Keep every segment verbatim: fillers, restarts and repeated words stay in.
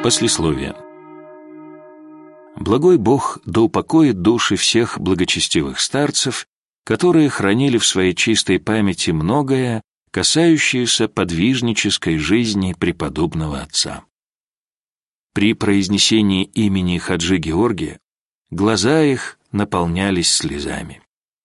Послесловие. Благой Бог да упокоит души всех благочестивых старцев, которые хранили в своей чистой памяти многое, касающееся подвижнической жизни преподобного отца. При произнесении имени Хаджи Георгия глаза их наполнялись слезами.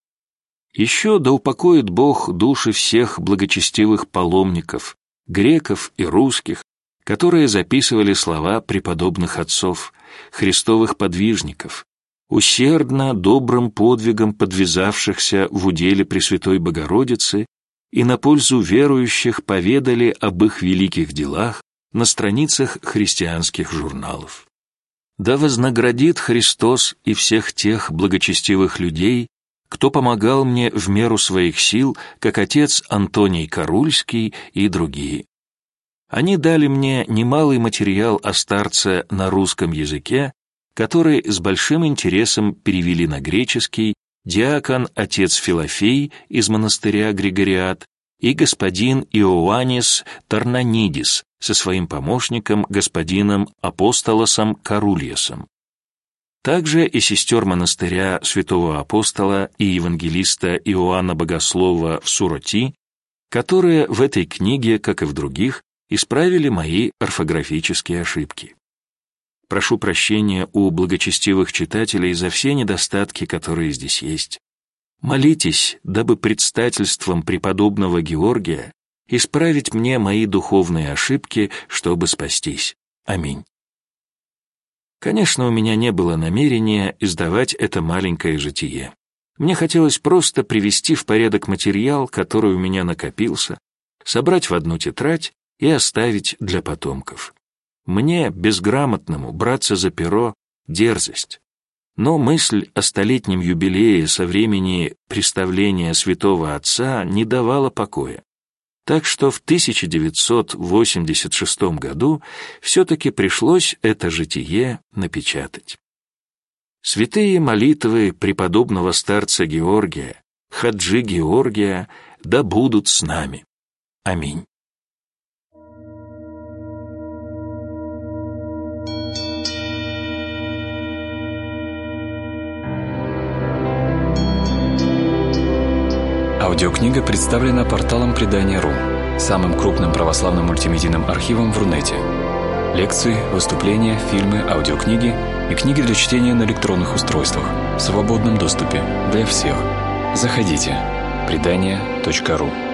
Еще да упокоит Бог души всех благочестивых паломников, греков и русских, которые записывали слова преподобных отцов, христовых подвижников, усердно добрым подвигом подвязавшихся в уделе Пресвятой Богородицы и на пользу верующих поведали об их великих делах на страницах христианских журналов. Да вознаградит Христос и всех тех благочестивых людей, кто помогал мне в меру своих сил, как отец Антоний Карульский и другие. Они дали мне немалый материал о старце на русском языке, который с большим интересом перевели на греческий диакон отец Филофей из монастыря Григориат и господин Иоаннис Тарнанидис со своим помощником господином Апостолосом Карульесом. Также и сестер монастыря святого апостола и евангелиста Иоанна Богослова в Суроти, которые в этой книге, как и в других, исправили мои орфографические ошибки. Прошу прощения у благочестивых читателей за все недостатки, которые здесь есть. Молитесь, дабы предстательством преподобного Георгия исправить мне мои духовные ошибки, чтобы спастись. Аминь. Конечно, у меня не было намерения издавать это маленькое житие. Мне хотелось просто привести в порядок материал, который у меня накопился, собрать в одну тетрадь и оставить для потомков. Мне, безграмотному, браться за перо — дерзость. Но мысль о столетнем юбилее со времени представления святого отца не давала покоя. Так что в тысяча девятьсот восемьдесят шестом году все-таки пришлось это житие напечатать. Святые молитвы преподобного старца Георгия, Хаджи Георгия, да будут с нами. Аминь. Аудиокнига представлена порталом Предания точка ру, самым крупным православным мультимедийным архивом в Рунете. Лекции, выступления, фильмы, аудиокниги и книги для чтения на электронных устройствах в свободном доступе для всех. Заходите. Предания точка ру.